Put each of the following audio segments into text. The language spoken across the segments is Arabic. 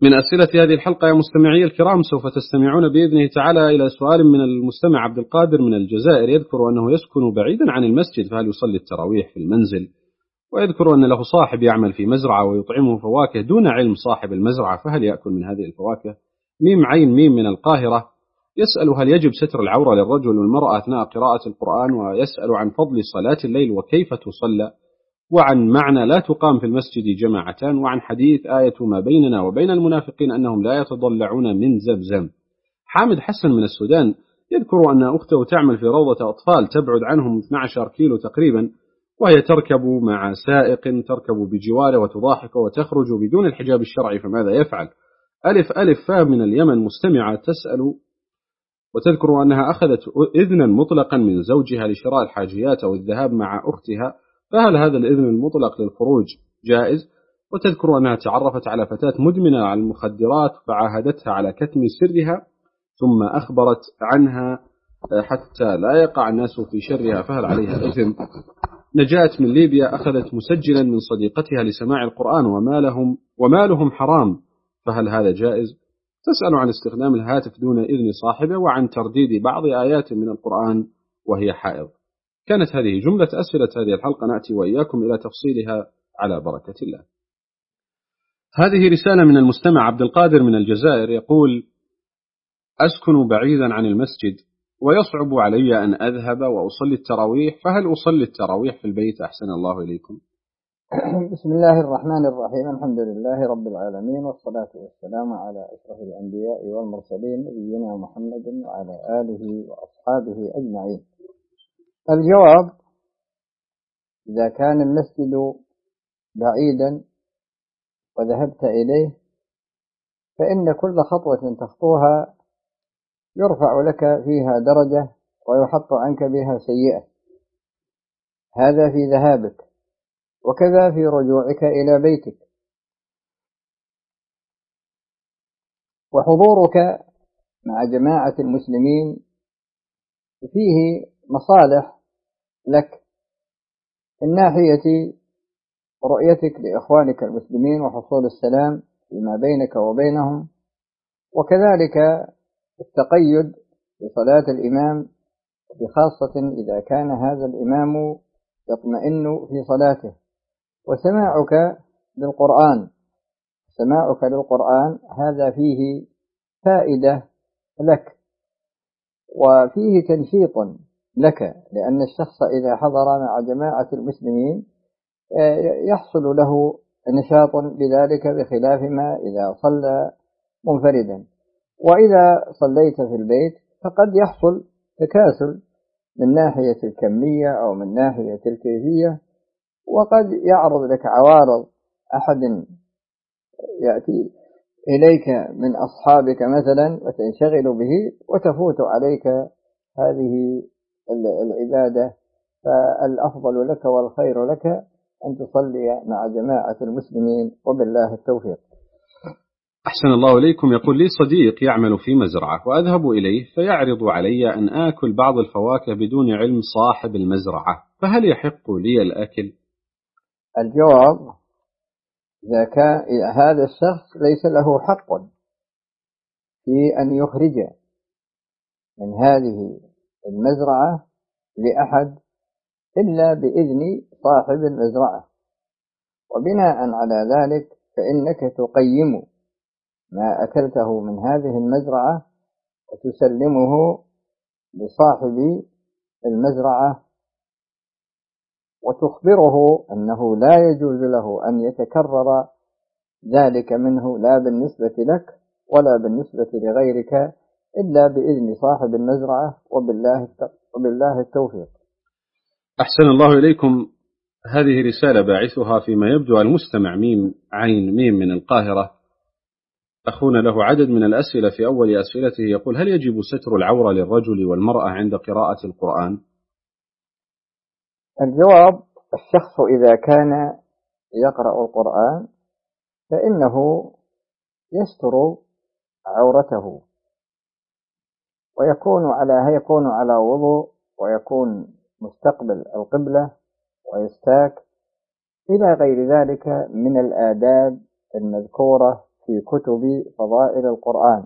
من أسئلة هذه الحلقة يا مستمعي الكرام، سوف تستمعون بإذنه تعالى إلى سؤال من المستمع عبد القادر من الجزائر، يذكر أنه يسكن بعيدا عن المسجد، فهل يصلي التراويح في المنزل؟ ويذكر أن له صاحب يعمل في مزرعة ويطعمه فواكه دون علم صاحب المزرعة، فهل يأكل من هذه الفواكه؟ ميم عين ميم من القاهرة يسأل هل يجب ستر العورة للرجل والمرأة أثناء قراءة القرآن، ويسأل عن فضل صلاة الليل وكيف تصلى، وعن معنى لا تقام في المسجد جماعتان، وعن حديث آية ما بيننا وبين المنافقين أنهم لا يتضلعون من زمزم. حامد حسن من السودان يذكر أن أخته تعمل في روضة أطفال تبعد عنهم 12 كيلو تقريبا، وهي تركب مع سائق تركب بجواره وتضاحك وتخرج بدون الحجاب الشرعي، فماذا يفعل؟ ألف ألف فا من اليمن مستمعة تسأل وتذكر أنها أخذت إذنا مطلقا من زوجها لشراء الحاجيات أو الذهاب مع أختها، فهل هذا الإذن المطلق للخروج جائز؟ وتذكر أنها تعرفت على فتاة مدمنة على المخدرات فعاهدتها على كتم سرها ثم أخبرت عنها حتى لا يقع الناس في شرها، فهل عليها إثم؟ نجاة من ليبيا أخذت مسجلا من صديقتها لسماع القرآن ومالهم حرام، فهل هذا جائز؟ تسأل عن استخدام الهاتف دون إذن صاحبه، وعن ترديد بعض آيات من القرآن وهي حائض. كانت هذه جملة أسئلة هذه الحلقة، نأتي وإياكم إلى تفصيلها على بركة الله. هذه رسالة من المستمع عبد القادر من الجزائر، يقول: أسكن بعيدا عن المسجد ويصعب علي أن أذهب وأصلي التراويح، فهل أصلي التراويح في البيت؟ أحسن الله إليكم. بسم الله الرحمن الرحيم، الحمد لله رب العالمين، والصلاة والسلام على أشرف الأنبياء والمرسلين نبينا محمد وعلى آله وأصحابه أجمعين. الجواب: إذا كان المسجد بعيدا وذهبت إليه فإن كل خطوة تخطوها يرفع لك فيها درجة ويحط عنك بها سيئة، هذا في ذهابك، وكذا في رجوعك إلى بيتك. وحضورك مع جماعة المسلمين فيه مصالح لك من ناحية رؤيتك لإخوانك المسلمين وحصول السلام فيما بينك وبينهم، وكذلك التقيد بصلاة الإمام، بخاصة إذا كان هذا الإمام يطمئن في صلاته. وسماعك للقرآن هذا فيه فائدة لك وفيه تنشيط لك، لأن الشخص إذا حضر مع جماعة المسلمين يحصل له نشاط بذلك، بخلاف ما إذا صلى منفردا. وإذا صليت في البيت فقد يحصل تكاسل من ناحية الكمية أو من ناحية الكيفية، وقد يعرض لك عوارض أحد يأتي إليك من أصحابك مثلا وتنشغل به وتفوت عليك هذه العبادة. فالأفضل لك والخير لك أن تصلي مع جماعة المسلمين، وبالله التوفيق. أحسن الله إليكم. يقول لي صديق يعمل في مزرعة وأذهب إليه فيعرض علي أن آكل بعض الفواكه بدون علم صاحب المزرعة، فهل يحق لي الأكل؟ الجواب: إذا كان هذا الشخص ليس له حق في أن يخرج من هذه المزرعة لأحد إلا بإذن صاحب المزرعة، وبناء على ذلك فإنك تقيم ما أكلته من هذه المزرعة وتسلمه لصاحب المزرعة، وتخبره أنه لا يجوز له أن يتكرر ذلك منه، لا بالنسبة لك ولا بالنسبة لغيرك، إلا بإذن صاحب المزرعة، وبالله التوفيق. أحسن الله إليكم. هذه رسالة باعثها فيما يبدو المستمع ميم عين ميم من القاهرة، أخونا له عدد من الأسئلة. في أول أسئلته يقول: هل يجب ستر العورة للرجل والمرأة عند قراءة القرآن؟ الجواب: الشخص إذا كان يقرأ القرآن فإنه يستر عورته، ويكون على وضوء، ويكون مستقبل القبلة، ويستاك إلى غير ذلك من الآداب المذكورة في كتب فضائل القرآن.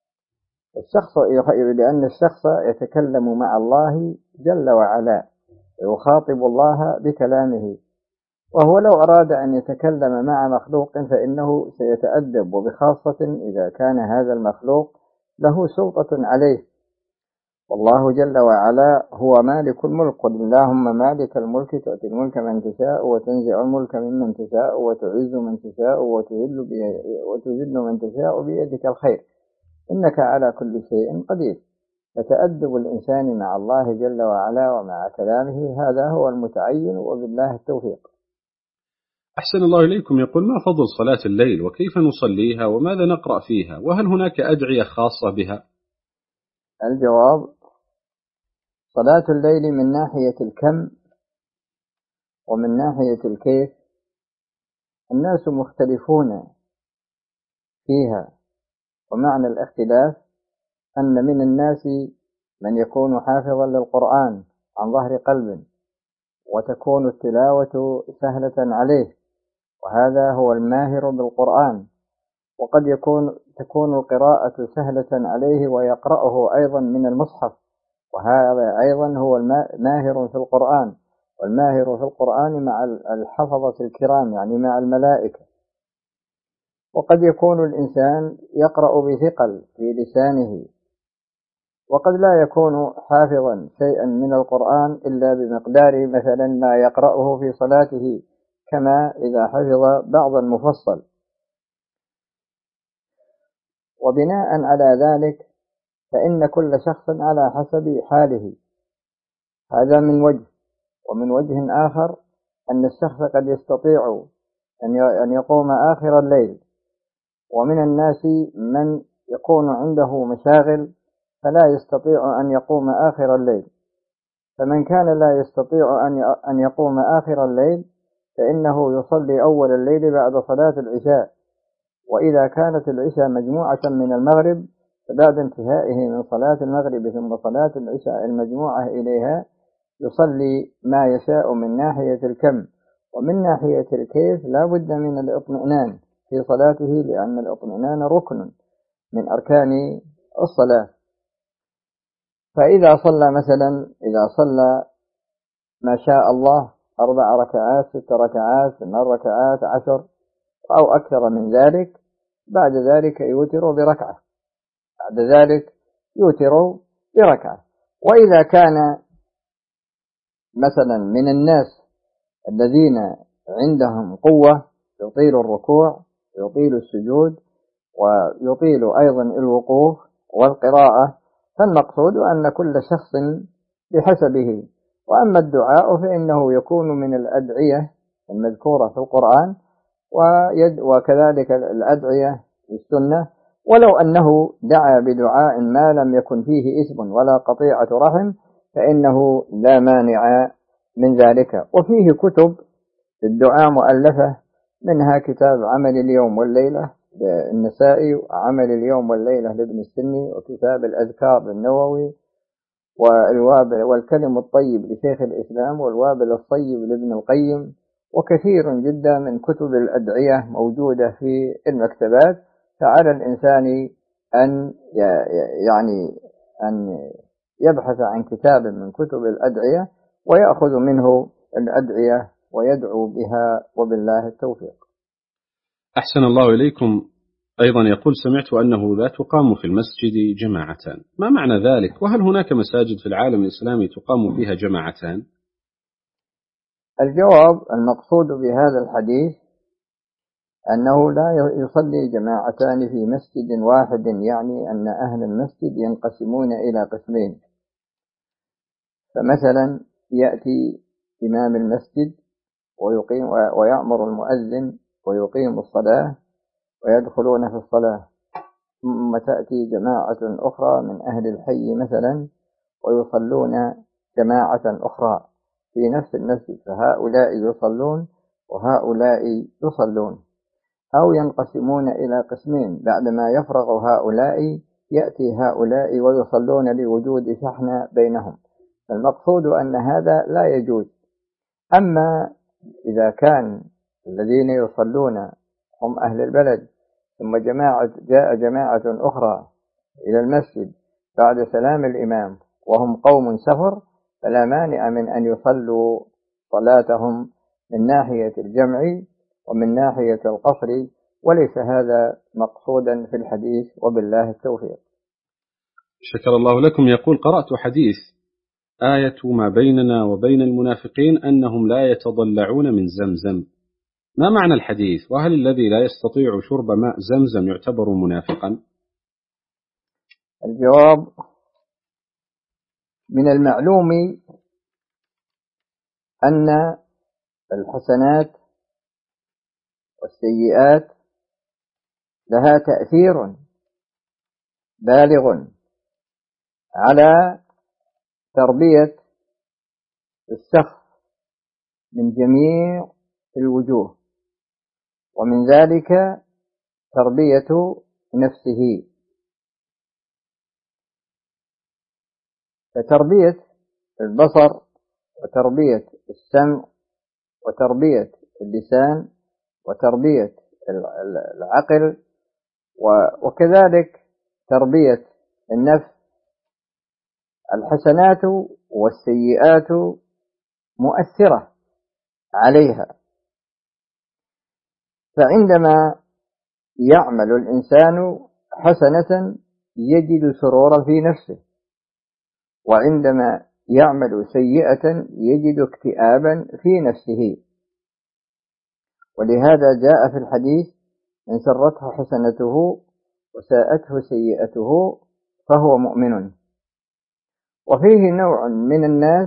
لأن الشخص يتكلم مع الله جل وعلا، يخاطب الله بكلامه، وهو لو أراد أن يتكلم مع مخلوق فإنه سيتأدب، وبخاصة إذا كان هذا المخلوق له سلطة عليه. والله جل وعلا هو مالك الملك، قل اللهم مالك الملك تؤتي الملك من تشاء وتنزع الملك ممن تشاء وتعز من تشاء وتذل من تشاء بيدك الخير إنك على كل شيء قدير. فتأدب الإنسان مع الله جل وعلا ومع كلامه هذا هو المتعين، وبالله التوفيق. أحسن الله إليكم. يقول: ما فضل صلاة الليل وكيف نصليها وماذا نقرأ فيها، وهل هناك أدعية خاصة بها؟ الجواب: صلاة الليل من ناحية الكم ومن ناحية الكيف الناس مختلفون فيها، ومعنى الاختلاف أن من الناس من يكون حافظا للقرآن عن ظهر قلب وتكون التلاوة سهلة عليه، وهذا هو الماهر بالقرآن، وقد تكون القراءة سهلة عليه ويقرأه أيضا من المصحف، وهذا أيضا هو الماهر في القرآن، والماهر في القرآن مع الحفظة الكرام يعني مع الملائكة. وقد يكون الإنسان يقرأ بثقل في لسانه، وقد لا يكون حافظا شيئا من القرآن إلا بمقدار مثلا ما يقرأه في صلاته، كما إذا حفظ بعض المفصل. وبناء على ذلك فإن كل شخص على حسب حاله، هذا من وجه. ومن وجه آخر أن الشخص قد يستطيع أن يقوم آخر الليل، ومن الناس من يكون عنده مشاغل فلا يستطيع أن يقوم آخر الليل. فمن كان لا يستطيع أن يقوم آخر الليل فإنه يصلي أول الليل بعد صلاة العشاء، وإذا كانت العشاء مجموعة من المغرب فبعد انتهائه من صلاة المغرب ثم صلاة العشاء المجموعة إليها يصلي ما يشاء من ناحية الكم. ومن ناحية الكيف لا بد من الاطمئنان في صلاته، لأن الاطمئنان ركن من أركان الصلاة. فإذا صلى مثلا ما شاء الله 4 ركعات 6 ركعات 8 ركعات 10 أو أكثر من ذلك، بعد ذلك يوتر بركعة، بعد ذلك يوتر بركعة. وإذا كان مثلا من الناس الذين عندهم قوة يطيل الركوع ويطيل السجود ويطيل أيضا الوقوف والقراءة، فالمقصود أن كل شخص بحسبه. وأما الدعاء فإنه يكون من الأدعية المذكورة في القرآن، وكذلك الأدعية في السنة، ولو أنه دعا بدعاء ما لم يكن فيه إثم ولا قطيعة رحم فإنه لا مانع من ذلك. وفيه كتب الدعاء مؤلفة، منها كتاب عمل اليوم والليلة للنسائي، وعمل اليوم والليلة لابن السني، وكتاب الأذكار للنووي، والكلم الطيب لشيخ الإسلام، والوابل الطيب لابن القيم، وكثير جدا من كتب الأدعية موجودة في المكتبات. فعلى الإنسان أن يبحث عن كتاب من كتب الأدعية ويأخذ منه الأدعية ويدعو بها، وبالله التوفيق. أحسن الله إليكم. أيضا يقول: سمعت أنه لا تقام في المسجد جماعتان، ما معنى ذلك؟ وهل هناك مساجد في العالم الإسلامي تقام فيها جماعتان؟ الجواب: المقصود بهذا الحديث أنه لا يصلي جماعتان في مسجد واحد، يعني أن أهل المسجد ينقسمون إلى قسمين. فمثلا يأتي إمام المسجد ويقيم ويأمر المؤذن ويقيم الصلاة ويدخلون في الصلاة، ثم تأتي جماعة أخرى من أهل الحي مثلا ويصلون جماعة أخرى في نفس المسجد، فهؤلاء يصلون وهؤلاء يصلون، أو ينقسمون إلى قسمين، بعدما يفرغ هؤلاء يأتي هؤلاء ويصلون لوجود شحنة بينهم. المقصود أن هذا لا يجوز. أما إذا كان الذين يصلون هم أهل البلد ثم جاء جماعة أخرى إلى المسجد بعد سلام الإمام وهم قوم سفر، فلا مانع من أن يصلوا صلاتهم من ناحية الجمع ومن ناحية القصر، وليس هذا مقصودا في الحديث، وبالله التوفيق. شكر الله لكم. يقول: قرأت حديث آية ما بيننا وبين المنافقين أنهم لا يتضلعون من زمزم، ما معنى الحديث؟ وهل الذي لا يستطيع شرب ماء زمزم يعتبر منافقا؟ الجواب: من المعلوم أن الحسنات والسيئات لها تأثير بالغ على تربية الشخص من جميع الوجوه، ومن ذلك تربية نفسه. فتربية البصر وتربية السمع وتربية اللسان وتربية العقل وكذلك تربية النفس، الحسنات والسيئات مؤثرة عليها. فعندما يعمل الإنسان حسنة يجد سرورا في نفسه، وعندما يعمل سيئة يجد اكتئابا في نفسه. ولهذا جاء في الحديث: من سرته حسنته وساءته سيئته فهو مؤمن. وفيه نوع من الناس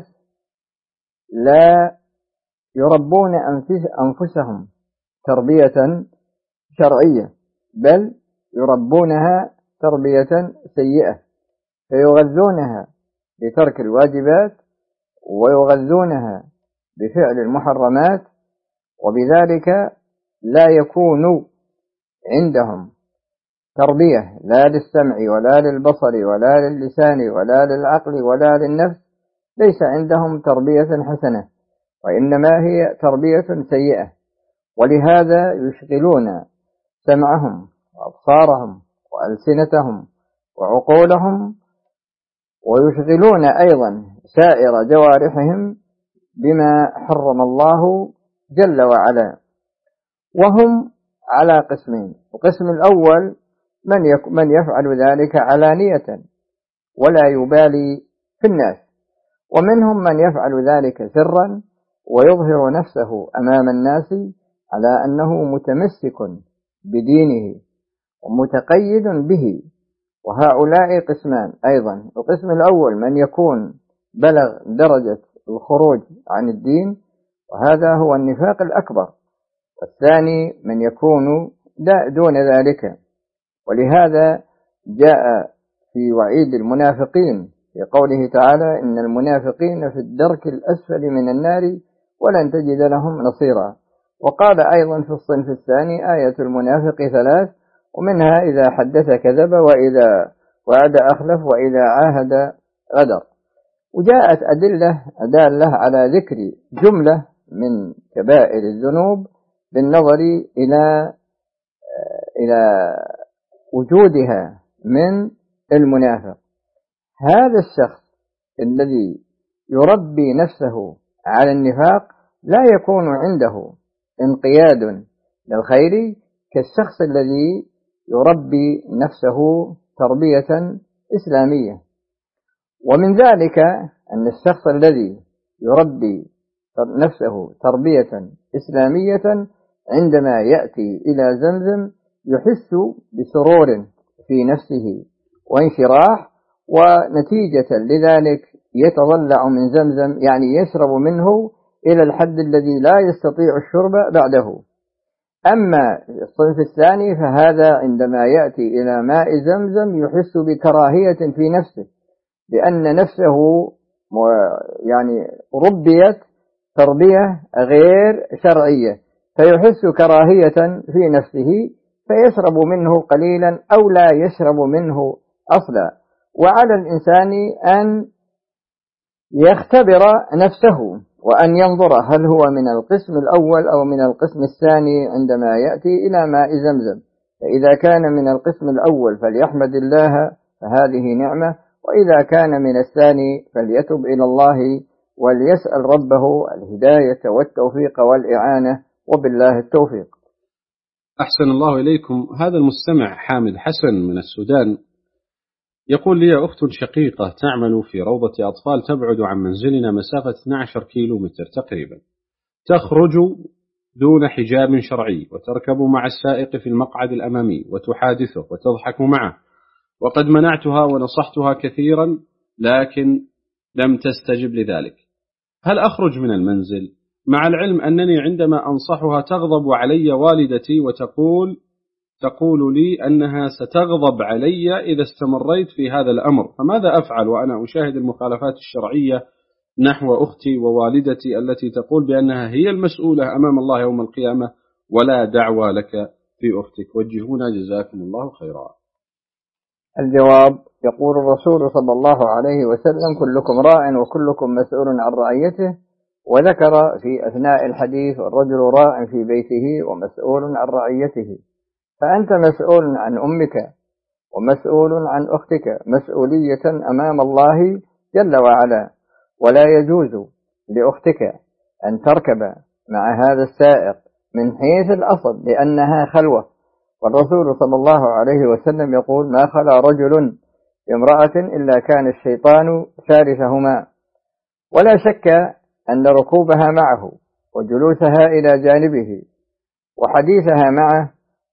لا يربون أنفسهم تربية شرعية، بل يربونها تربية سيئة، فيغذونها بترك الواجبات ويغذونها بفعل المحرمات، وبذلك لا يكون عندهم تربية لا للسمع ولا للبصر ولا للسان ولا للعقل ولا للنفس، ليس عندهم تربية حسنة، وإنما هي تربية سيئة. ولهذا يشغلون سمعهم وأبصارهم وألسنتهم وعقولهم، ويشغلون أيضا سائر جوارحهم بما حرم الله جل وعلا. وهم على قسمين: القسم الأول من يفعل ذلك علانية ولا يبالي في الناس، ومنهم من يفعل ذلك سرا ويظهر نفسه أمام الناس على أنه متمسك بدينه ومتقيد به. وهؤلاء قسمان أيضا: القسم الأول من يكون بلغ درجة الخروج عن الدين، وهذا هو النفاق الأكبر، والثاني من يكون دون ذلك. ولهذا جاء في وعيد المنافقين في قوله تعالى: إن المنافقين في الدرك الأسفل من النار ولن تجد لهم نصيرا. وقال أيضا في الصنف الثاني: آية المنافق 3، ومنها إذا حدث كذب وإذا وعد أخلف وإذا عاهد غدر. وجاءت أدلة دالة على ذكر جملة من كبائر الذنوب بالنظر إلى وجودها من المنافق. هذا الشخص الذي يربي نفسه على النفاق لا يكون عنده انقياد للخير كالشخص الذي يربي نفسه تربية إسلامية. ومن ذلك أن الشخص الذي يربي نفسه تربية إسلامية عندما يأتي إلى زمزم يحس بسرور في نفسه وانشراح، ونتيجة لذلك يتضلع من زمزم، يعني يشرب منه إلى الحد الذي لا يستطيع الشرب بعده. أما الصنف الثاني فهذا عندما يأتي إلى ماء زمزم يحس بكراهية في نفسه، لأن نفسه يعني ربيت تربية غير شرعية، فيحس كراهية في نفسه فيشرب منه قليلا أو لا يشرب منه أصلا. وعلى الإنسان أن يختبر نفسه وأن ينظر هل هو من القسم الأول أو من القسم الثاني عندما يأتي إلى ماء زمزم. فإذا كان من القسم الأول فليحمد الله فهذه نعمة، وإذا كان من الثاني فليتب إلى الله وليسأل ربه الهداية والتوفيق والإعانة، وبالله التوفيق. أحسن الله إليكم. هذا المستمع حامد حسن من السودان يقول لي أخت شقيقة تعمل في روضة أطفال تبعد عن منزلنا مسافة 12 كيلومتر تقريبا، تخرج دون حجاب شرعي وتركب مع السائق في المقعد الأمامي وتحادثه وتضحك معه، وقد منعتها ونصحتها كثيرا لكن لم تستجب لذلك. هل أخرج من المنزل؟ مع العلم أنني عندما أنصحها تغضب علي والدتي تقول لي أنها ستغضب علي إذا استمريت في هذا الأمر، فماذا أفعل وأنا أشاهد المخالفات الشرعية نحو أختي ووالدتي التي تقول بأنها هي المسؤولة أمام الله يوم القيامة ولا دعوى لك في أختك؟ وجهونا جزاكم الله خيرا. الجواب: يقول الرسول صلى الله عليه وسلم: كلكم راع وكلكم مسؤول عن رعيته، وذكر في أثناء الحديث: الرجل راع في بيته ومسؤول عن رعيته. فأنت مسؤول عن أمك ومسؤول عن أختك مسؤولية أمام الله جل وعلا، ولا يجوز لأختك أن تركب مع هذا السائق من حيث الأصل لأنها خلوة، والرسول صلى الله عليه وسلم يقول: ما خلا رجل بامرأة إلا كان الشيطان ثالثهما. ولا شك أن ركوبها معه وجلوسها إلى جانبه وحديثها معه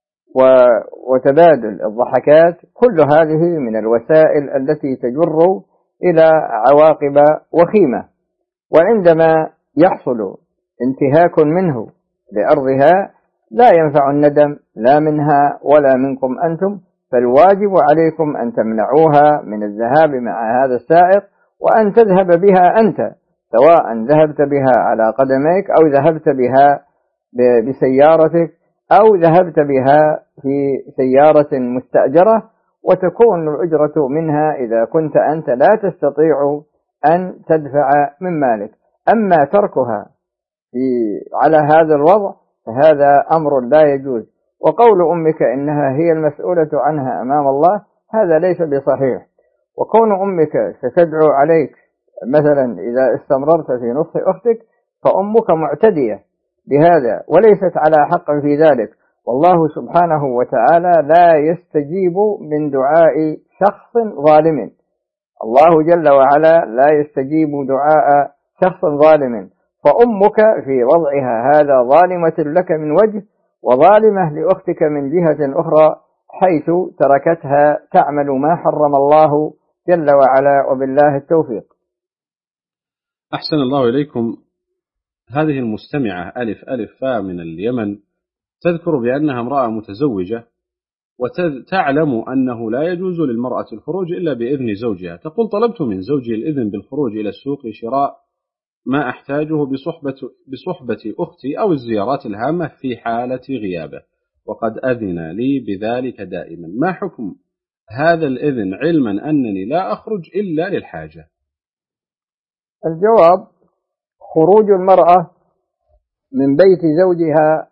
وتبادل الضحكات كل هذه من الوسائل التي تجر إلى عواقب وخيمة، وعندما يحصل انتهاك منه لأرضها لا ينفع الندم لا منها ولا منكم أنتم، فالواجب عليكم أن تمنعوها من الذهاب مع هذا السائق، وأن تذهب بها أنت، سواء ذهبت بها على قدميك أو ذهبت بها بسيارتك أو ذهبت بها في سيارة مستأجرة، وتكون الأجرة منها إذا كنت أنت لا تستطيع أن تدفع من مالك. أما تركها على هذا الوضع فهذا أمر لا يجوز. وقول أمك إنها هي المسؤولة عنها أمام الله هذا ليس بصحيح، وكون أمك ستدعو عليك مثلا إذا استمررت في نصح أختك فأمك معتدية بهذا وليست على حق في ذلك، والله سبحانه وتعالى لا يستجيب من دعاء شخص ظالم. الله جل وعلا لا يستجيب دعاء شخص ظالم، فأمك في وضعها هذا ظالمة لك من وجه وظالمة لأختك من جهة أخرى، حيث تركتها تعمل ما حرم الله جل وعلا، وبالله التوفيق. أحسن الله إليكم. هذه المستمعة ألف ألف فا من اليمن تذكر بأنها امرأة متزوجة وتعلم أنه لا يجوز للمرأة الخروج إلا بإذن زوجها. تقول: طلبت من زوجي الإذن بالخروج إلى السوق لشراء ما أحتاجه بصحبة أختي أو الزيارات الهامة في حالة غيابه، وقد أذن لي بذلك دائما. ما حكم هذا الإذن علما أنني لا أخرج إلا للحاجة؟ الجواب: خروج المرأة من بيت زوجها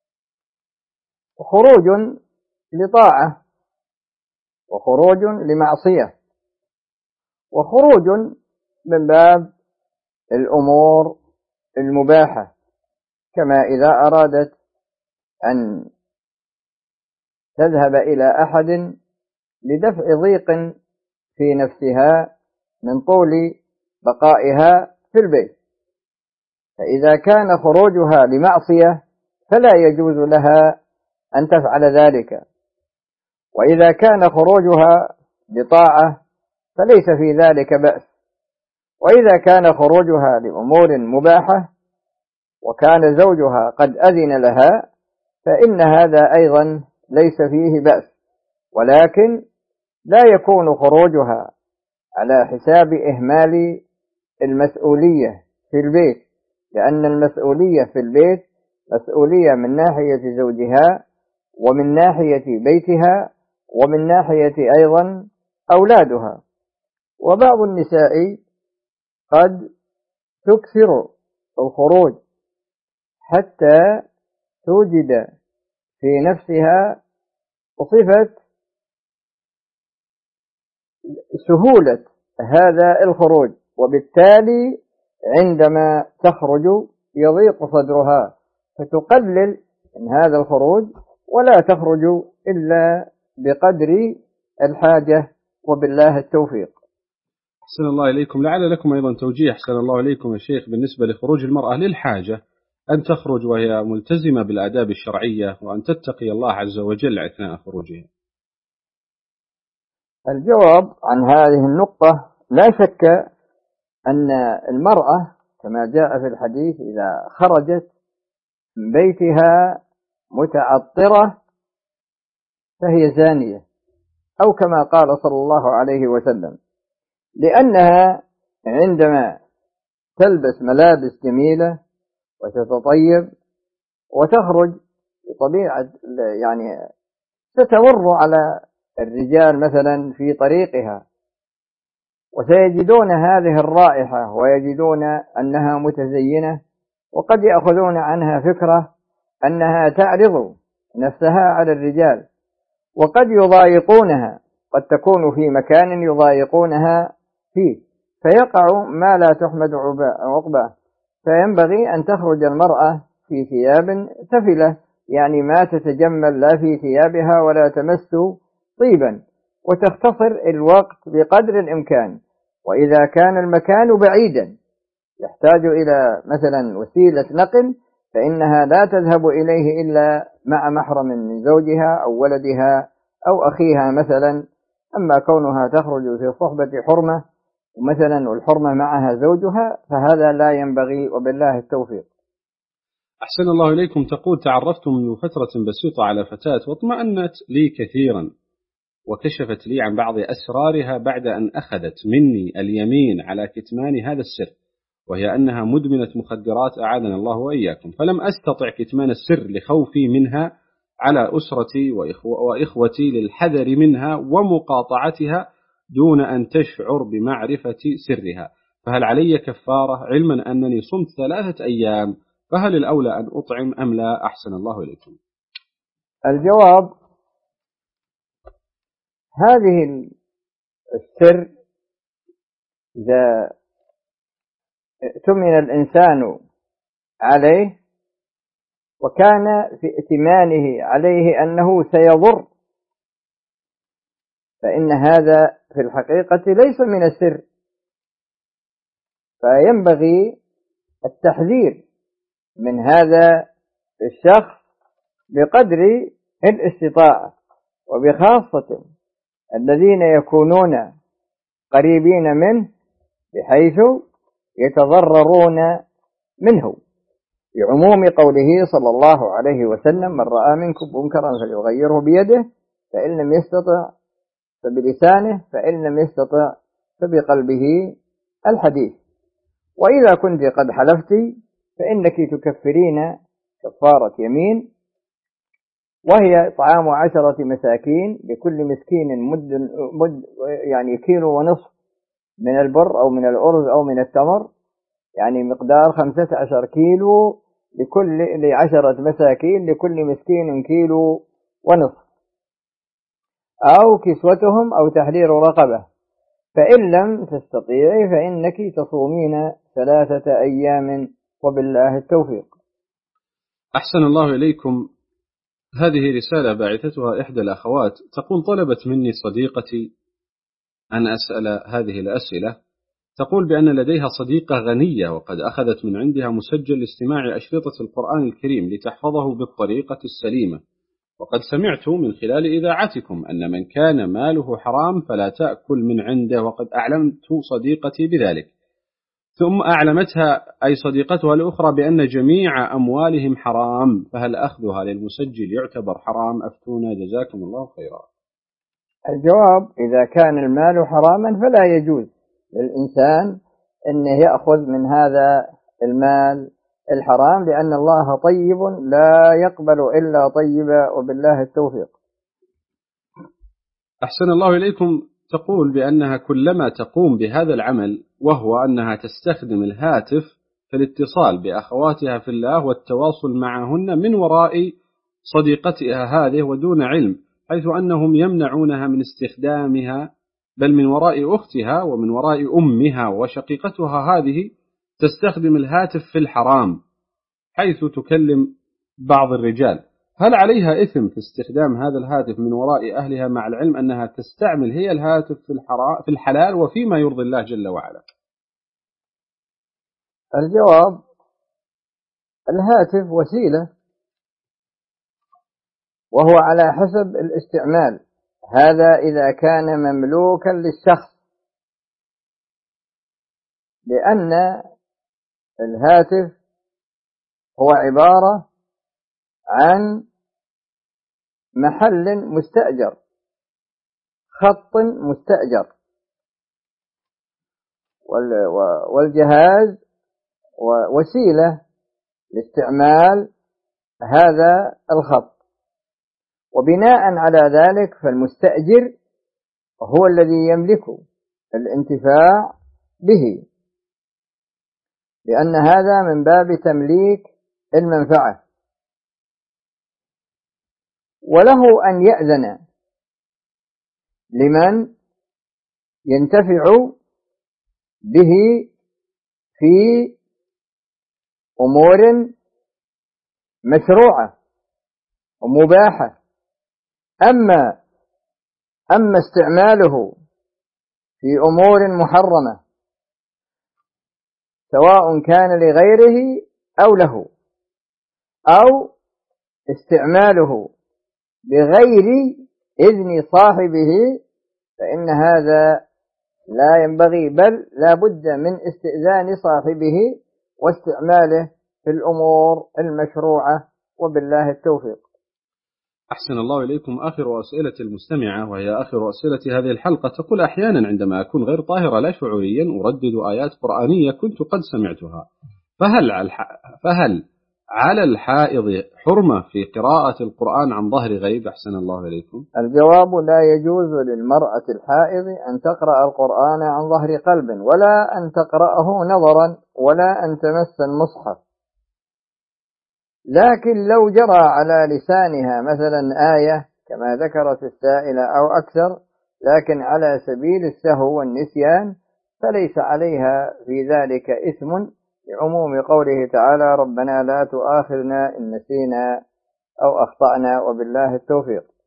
خروج لطاعة وخروج لمعصية وخروج من باب الأمور المباحة، كما إذا أرادت أن تذهب إلى أحد لدفع ضيق في نفسها من طول بقائها في البيت، فإذا كان خروجها لمعصية فلا يجوز لها أن تفعل ذلك، وإذا كان خروجها لطاعة فليس في ذلك بأس، وإذا كان خروجها لأمور مباحة وكان زوجها قد أذن لها فإن هذا أيضا ليس فيه بأس، ولكن لا يكون خروجها على حساب إهمال المسؤولية في البيت، لأن المسؤولية في البيت مسؤولية من ناحية زوجها ومن ناحية بيتها ومن ناحية أيضا أولادها. وبعض النساء قد تكثر الخروج حتى توجد في نفسها وصفة سهولة هذا الخروج، وبالتالي عندما تخرج يضيق صدرها فتقلل من هذا الخروج ولا تخرج إلا بقدر الحاجة، وبالله التوفيق. أحسن الله إليكم. لعل لكم أيضا توجيه أحسن الله إليكم يا شيخ بالنسبة لخروج المرأة للحاجة، أن تخرج وهي ملتزمة بالآداب الشرعية وأن تتقي الله عز وجل أثناء خروجها. الجواب عن هذه النقطة: لا شك أن المرأة كما جاء في الحديث إذا خرجت من بيتها متعطرة فهي زانية، أو كما قال صلى الله عليه وسلم، لأنها عندما تلبس ملابس جميلة وتتطيب وتخرج بطبيعة يعني ستمر على الرجال مثلا في طريقها وسيجدون هذه الرائحة ويجدون أنها متزينة، وقد يأخذون عنها فكرة أنها تعرض نفسها على الرجال، وقد يضايقونها، قد تكون في مكان يضايقونها فيه فيقع ما لا تحمد عقباه. فينبغي أن تخرج المرأة في ثياب تفلة، يعني ما تتجمل لا في ثيابها ولا تمس طيبا، وتختصر الوقت بقدر الإمكان. وإذا كان المكان بعيدا يحتاج إلى مثلا وسيلة نقل فإنها لا تذهب إليه إلا مع محرم من زوجها أو ولدها أو أخيها مثلا. أما كونها تخرج في صحبة حرمة مثلا والحرمة معها زوجها فهذا لا ينبغي، وبالله التوفيق. أحسن الله إليكم. تقول: تعرفت منذ فترة بسيطة على فتاة واطمأنت لي كثيرا وكشفت لي عن بعض أسرارها بعد أن أخذت مني اليمين على كتمان هذا السر، وهي أنها مدمنة مخدرات أعاذنا الله وإياكم، فلم أستطع كتمان السر لخوفي منها على أسرتي وإخوتي للحذر منها ومقاطعتها دون أن تشعر بمعرفة سرها، فهل علي كفارة علما أنني صمت 3 أيام؟ فهل الأولى أن أطعم أم لا؟ أحسن الله إليكم. الجواب: هذه السر إذا اؤتمن الإنسان عليه وكان في ائتمانه عليه أنه سيضر فإن هذا في الحقيقة ليس من السر، فينبغي التحذير من هذا الشخص بقدر الاستطاعة، وبخاصة الذين يكونون قريبين منه بحيث يتضررون منه، بعموم قوله صلى الله عليه وسلم: من رأى منكم منكرا فليغيره بيده، فإن لم يستطع فبلسانه، فإن لم يستطع فبقلبه، الحديث. وإذا كنت قد حلفت فإنك تكفرين كفارة يمين، وهي إطعام 10 مساكين، لكل مسكين مد يعني 1.5 كيلو من البر أو من الأرز أو من التمر، يعني مقدار 15 كيلو لكل 10 مساكين، لكل مسكين 1.5 كيلو، أو كسوتهم أو تحرير رقبة. فإن لم تستطيعي فإنك تصومين 3 أيام، وبالله التوفيق. أحسن الله إليكم. هذه رسالة باعثتها إحدى الأخوات، تقول: طلبت مني صديقتي أن أسأل هذه الأسئلة. تقول بأن لديها صديقة غنية وقد أخذت من عندها مسجل لاستماع أشرطة القرآن الكريم لتحفظه بالطريقة السليمة، وقد سمعت من خلال إذاعتكم أن من كان ماله حرام فلا تأكل من عنده، وقد أعلمت صديقتي بذلك، ثم أعلمتها أي صديقتها الأخرى بأن جميع أموالهم حرام، فهل أخذها للمسجل يعتبر حرام؟ أفتونا جزاكم الله خيرا. الجواب: إذا كان المال حراما فلا يجوز للإنسان أنه يأخذ من هذا المال الحرام، لأن الله طيب لا يقبل إلا طيبا، وبالله التوفيق. أحسن الله إليكم. تقول بأنها كلما تقوم بهذا العمل، وهو أنها تستخدم الهاتف في الاتصال بأخواتها في الله والتواصل معهن من وراء صديقتها هذه ودون علم، حيث أنهم يمنعونها من استخدامها، بل من وراء أختها ومن وراء أمها، وشقيقتها هذه تستخدم الهاتف في الحرام حيث تكلم بعض الرجال. هل عليها إثم في استخدام هذا الهاتف من وراء أهلها، مع العلم أنها تستعمل هي الهاتف في الحلال وفيما يرضي الله جل وعلا؟ الجواب: الهاتف وسيلة، وهو على حسب الاستعمال. هذا إذا كان مملوكا للشخص، لأن الهاتف هو عبارة عن محل مستأجر، خط مستأجر، والجهاز وسيلة لاستعمال هذا الخط. وبناء على ذلك فالمستأجر هو الذي يملك الانتفاع به، لأن هذا من باب تمليك المنفعة، وله أن يأذن لمن ينتفع به في أمور مشروعة ومباحة. أما استعماله في أمور محرمة، سواء كان لغيره أو له، أو استعماله بغير إذن صاحبه، فإن هذا لا ينبغي، بل لا بد من استئذان صاحبه واستعماله في الأمور المشروعة، وبالله التوفيق. أحسن الله إليكم. آخر أسئلة المستمعة، وهي آخر أسئلة هذه الحلقة، تقول: أحيانا عندما أكون غير طاهرة لا شعوريا أردد آيات قرآنية كنت قد سمعتها، فهل على الحائض حرمة في قراءة القرآن عن ظهر غيب؟ أحسن الله إليكم. الجواب: لا يجوز للمرأة الحائض أن تقرأ القرآن عن ظهر قلب، ولا أن تقرأه نظرا، ولا أن تمس المصحف. لكن لو جرى على لسانها مثلا آية كما ذكرت السائلة أو أكثر، لكن على سبيل السهو والنسيان، فليس عليها في ذلك إثم، لعموم قوله تعالى: ربنا لا تؤاخذنا إن نسينا أو أخطأنا، وبالله التوفيق.